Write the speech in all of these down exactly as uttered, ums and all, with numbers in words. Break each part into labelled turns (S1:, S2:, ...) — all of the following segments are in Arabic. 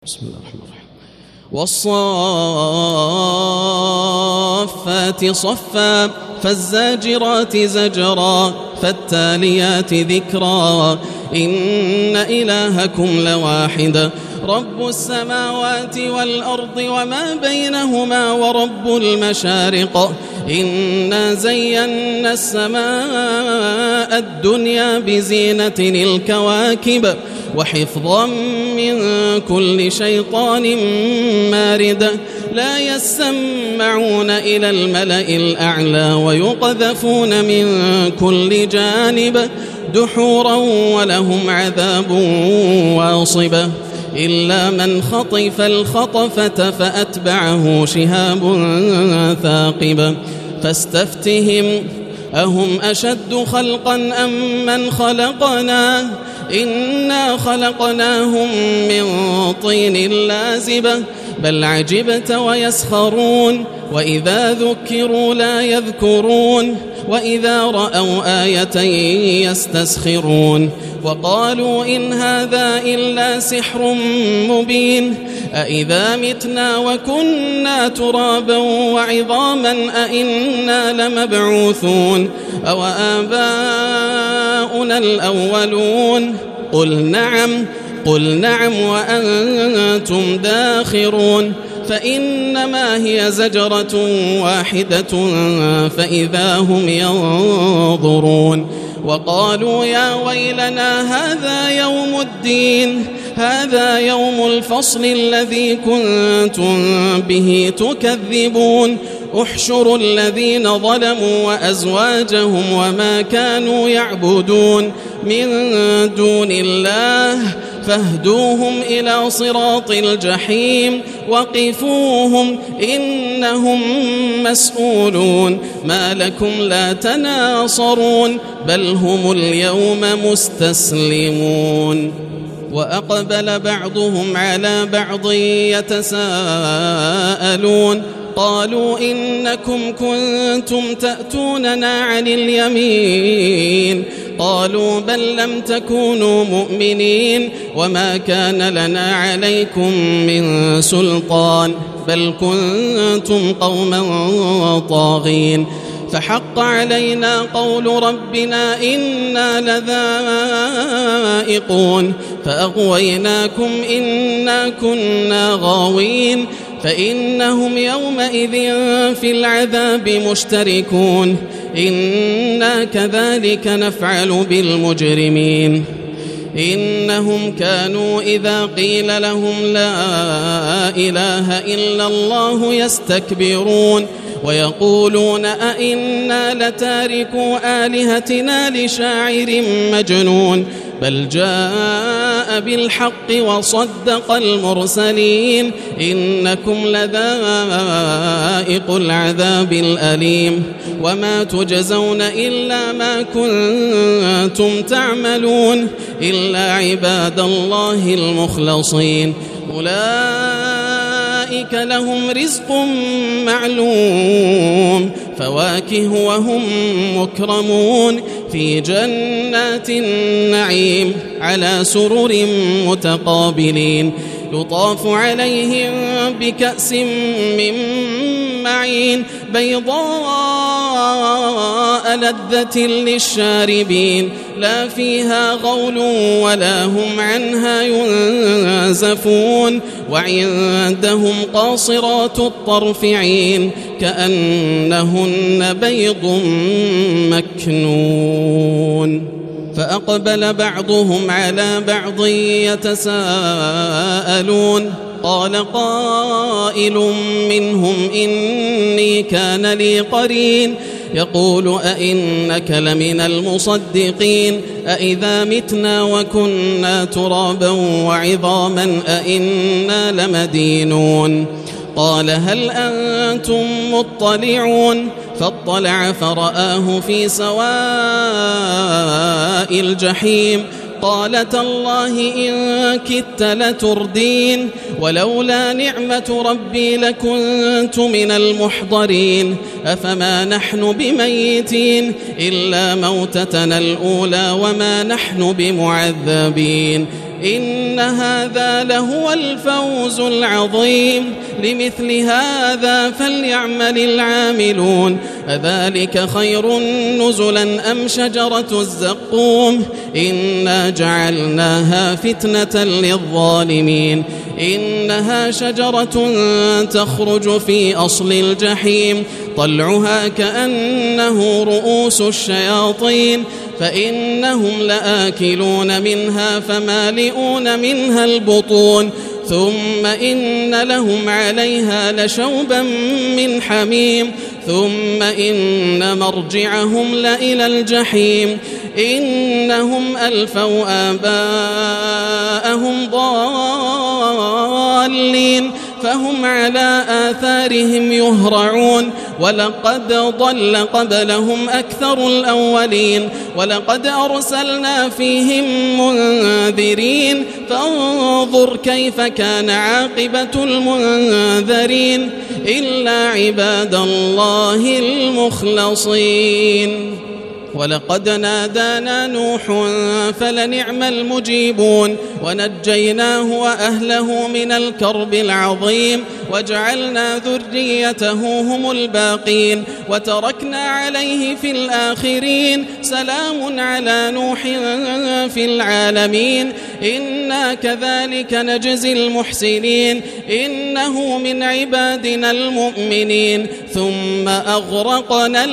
S1: بسم الله الرحمن الرحيم. والصافات صفا فالزاجرات زجرا فالتاليات ذكرا إن إلهكم لواحد رب السماوات والأرض وما بينهما ورب المشارق إنا زينا السماء الدنيا بزينة الكواكب وحفظا من كل شيطان مارد لا يسمعون إلى الملأ الأعلى ويقذفون من كل جانب دحورا ولهم عذاب واصب إلا من خطف الخطفة فأتبعه شهاب ثاقب فاستفتهم أهم أشد خلقا أم من خلقنا إنا خلقناهم من طين لازب بل عجبت ويسخرون وإذا ذكروا لا يذكرون وإذا رأوا آية يستسخرون وقالوا إن هذا إلا سحر مبين أإذا متنا وكنا ترابا وعظاما أإنا لمبعوثون أو آباؤنا الأولون قل نعم قل نعم وأنتم داخرون فإنما هي زجرة واحدة فإذا هم ينظرون وقالوا يا ويلنا هذا يوم الدين هذا يوم الفصل الذي كنتم به تكذبون احشروا الذين ظلموا وأزواجهم وما كانوا يعبدون من دون الله فاهدوهم إلى صراط الجحيم وقفوهم إنهم مسؤولون ما لكم لا تناصرون بل هم اليوم مستسلمون وأقبل بعضهم على بعض يتساءلون قالوا إنكم كنتم تأتوننا عن اليمين قالوا بل لم تكونوا مؤمنين وما كان لنا عليكم من سلطان بل كنتم قوما طاغين فحق علينا قول ربنا إنا لذائقون فأغويناكم إنا كنا غاوين فإنهم يومئذ في العذاب مشتركون إنا كذلك نفعل بالمجرمين إنهم كانوا إذا قيل لهم لا إله إلا الله يستكبرون ويقولون أئنا لتاركوا آلهتنا لشاعر مجنون بل جاء بالحق وصدق المرسلين إنكم لذائق العذاب الأليم وما تجزون إلا ما كنتم تعملون إلا عباد الله المخلصين أولئك لهم رزق معلوم فواكه وهم مكرمون في جنات النعيم على سرر متقابلين يطاف عليهم بكأس من معين بيضاء لذة للشاربين لا فيها غول ولا هم عنها ينزفون وعندهم قاصرات الطرف عين كأنهن بيض مكنون فأقبل بعضهم على بعض يتساءلون قال قائل منهم إني كان لي قرين يقول أئنك لمن المصدقين أئذا متنا وكنا ترابا وعظاما أئنا لمدينون قال هل أنتم مطلعون فاطلع فرآه في سواء الجحيم قال تالله إن كدت لتردين ولولا نعمة ربي لكنت من المحضرين أفما نحن بميتين إلا موتتنا الأولى وما نحن بمعذبين إن هذا لهو الفوز العظيم لمثل هذا فليعمل العاملون أذلك خير نزلا أم شجرة الزقوم إنا جعلناها فتنة للظالمين إنها شجرة تخرج في أصل الجحيم طلعها كأنه رؤوس الشياطين فإنهم لآكلون منها فمالئون منها البطون ثم إن لهم عليها لشوبا من حميم ثم إن مرجعهم لإلى الجحيم إنهم ألفوا آباءهم ضالين فهم على آثارهم يهرعون ولقد ضل قبلهم أكثر الأولين ولقد أرسلنا فيهم منذرين فانظر كيف كان عاقبة المنذرين إلا عباد الله المخلصين ولقد نادانا نوح فلنعم المجيبون ونجيناه وأهله من الكرب العظيم وجعلنا ذريته هم الباقين وتركنا عليه في الآخرين سلام على نوح في العالمين إنا كذلك نجزي المحسنين إنه من عبادنا المؤمنين ثم أغرقنا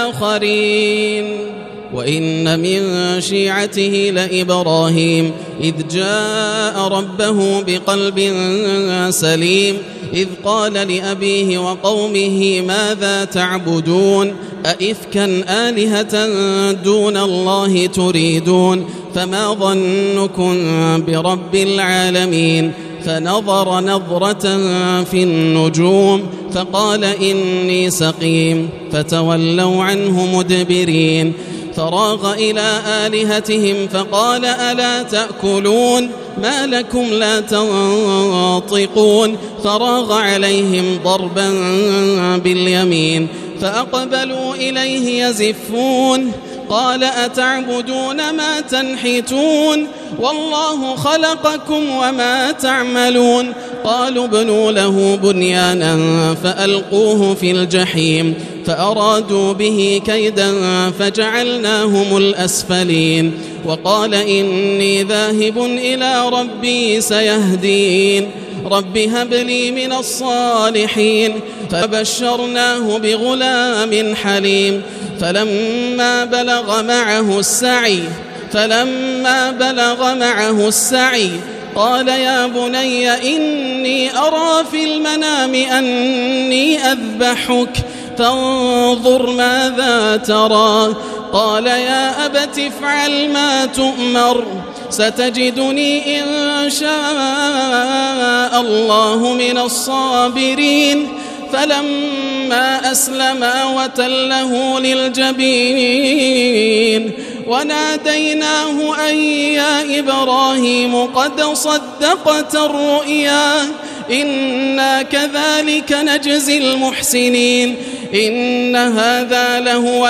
S1: الآخرين وإن من شيعته لإبراهيم إذ جاء ربه بقلب سليم إذ قال لأبيه وقومه ماذا تعبدون أئفكا آلهة دون الله تريدون فما ظنكم برب العالمين فنظر نظرة في النجوم فقال إني سقيم فتولوا عنه مدبرين فراغ إلى آلهتهم فقال ألا تأكلون ما لكم لا تنطقون فراغ عليهم ضربا باليمين فأقبلوا إليه يزفون قال أتعبدون ما تنحتون والله خلقكم وما تعملون قالوا ابنوا له بنيانا فألقوه في الجحيم فأرادوا به كيدا فجعلناهم الأسفلين وقال إني ذاهب إلى ربي سيهدين رب هب لي من الصالحين فبشرناه بغلام حليم فلما بلغ معه السعي فلما بلغ معه السعي قال يا بني إني أرى في المنام أني أذبحك فانظر ماذا ترى قال يا أبت افعل ما تؤمر ستجدني إن شاء الله من الصابرين فلما أسلما وتله للجبين وناديناه أن يا إبراهيم قد صدقت الرؤيا إنا كذلك نجزي المحسنين إن هذا لهو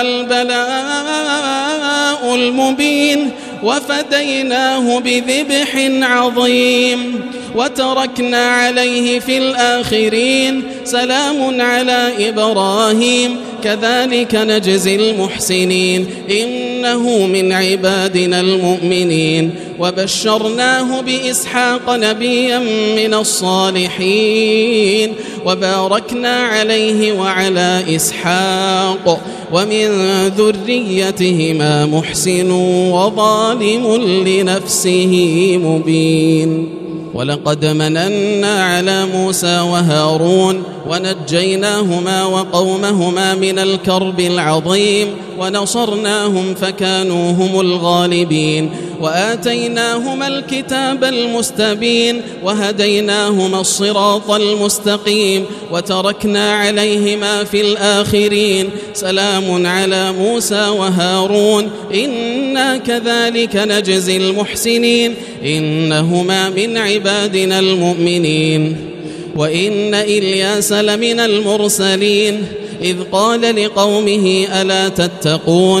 S1: البلاء المبين وفديناه بذبح عظيم وتركنا عليه في الآخرين سلام على إبراهيم كذلك نجزي المحسنين إنه من عبادنا المؤمنين وبشرناه بإسحاق نبيا من الصالحين وباركنا عليه وعلى إسحاق ومن ذريتهما محسن وظالم لنفسه مبين ولقد مننا على موسى وهارون ونجيناهما وقومهما من الكرب العظيم ونصرناهم فكانوا هم الغالبين وآتيناهما الكتاب المستبين وهديناهما الصراط المستقيم وتركنا عليهما في الآخرين سلام على موسى وهارون إنا كذلك نجزي المحسنين إنهما من عبادنا المؤمنين وإن إلياس لمن المرسلين إذ قال لقومه ألا تتقون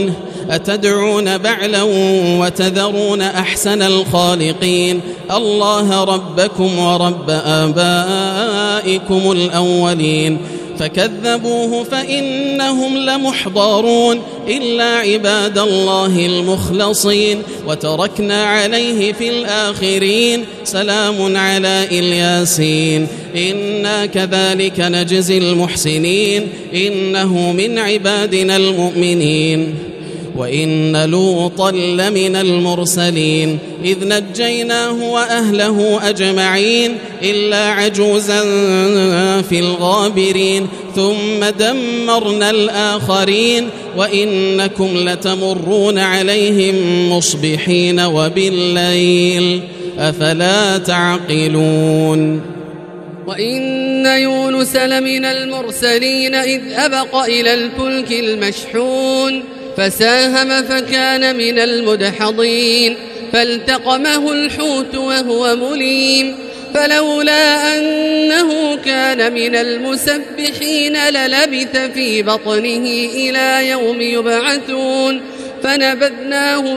S1: أتدعون بعلا وتذرون أحسن الخالقين الله ربكم ورب آبائكم الأولين فكذبوه فإنهم لمحضرون إلا عباد الله المخلصين وتركنا عليه في الآخرين سلام على الياسين إنا كذلك نجزي المحسنين إنه من عبادنا المؤمنين وإن لوطا لمن المرسلين إذ نجيناه وأهله أجمعين إلا عجوزا في الغابرين ثم دمرنا الآخرين وإنكم لتمرون عليهم مصبحين وبالليل أفلا تعقلون
S2: وإن يونس لمن المرسلين إذ أبق إلى الفلك المشحون فساهم فكان من المدحضين فالتقمه الحوت وهو مليم فلولا أنه كان من المسبحين للبث في بطنه إلى يوم يبعثون فنبذناه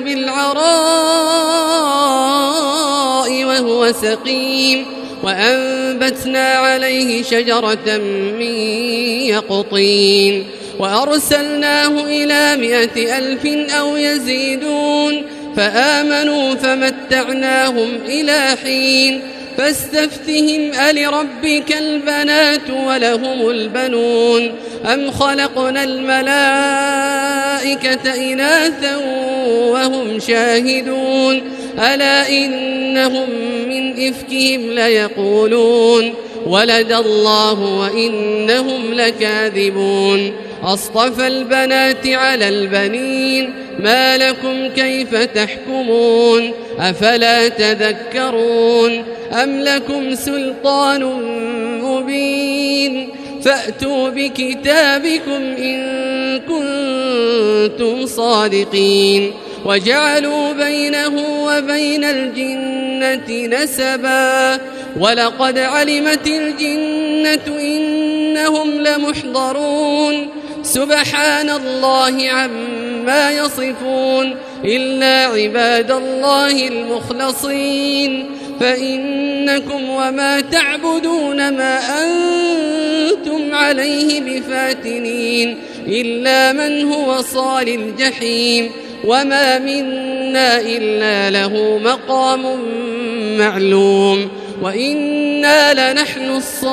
S2: بالعراء وهو سقيم وأنبتنا عليه شجرة من يقطين وأرسلناه إلى مائة ألف أو يزيدون فآمنوا فمتعناهم إلى حين فاستفتهم ألربك البنات ولهم البنون أم خلقنا الملائكة إناثا وهم شاهدون ألا إنهم من إفكهم ليقولون ولد الله وإنهم لكاذبون أصطفى البنات على البنين ما لكم كيف تحكمون أفلا تذكرون أم لكم سلطان مبين فأتوا بكتابكم إن كنتم صادقين وجعلوا بينه وبين الجنة نسبا ولقد علمت الجنة إنهم لمحضرون سبحان الله عما يصفون إلا عباد الله المخلصين فإنكم وما تعبدون ما أنتم عليه بفاتنين إلا من هو صال الجحيم وما منا إلا له مقام معلوم وإنا لنحن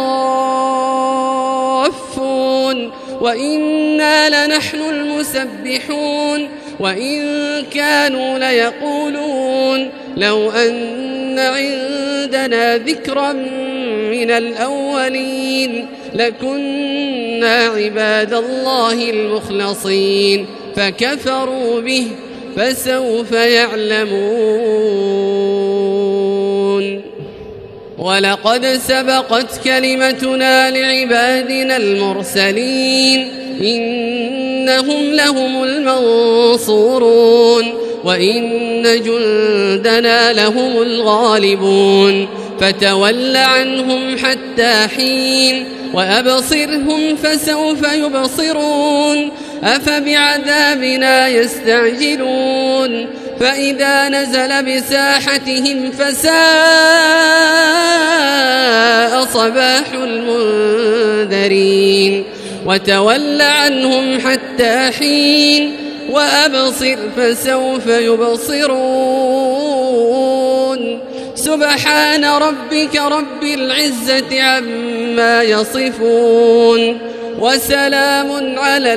S2: الصافون وإنا لنحن المسبحون وإن كانوا ليقولون لو أن عندنا ذكرا من الأولين لكنا عباد الله المخلصين فكفروا به فسوف يعلمون ولقد سبقت كلمتنا لعبادنا المرسلين إنهم لهم المنصورون وإن جندنا لهم الغالبون فتول عنهم حتى حين وأبصرهم فسوف يبصرون أفبعذابنا يستعجلون فإذا نزل بساحتهم فساء صباح المنذرين وتول عنهم حتى حين وأبصر فسوف يبصرون سبحان ربك رب العزة عما يصفون وسلام على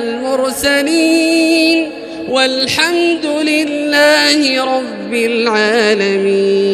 S2: المرسلين والحمد لله رب العالمين.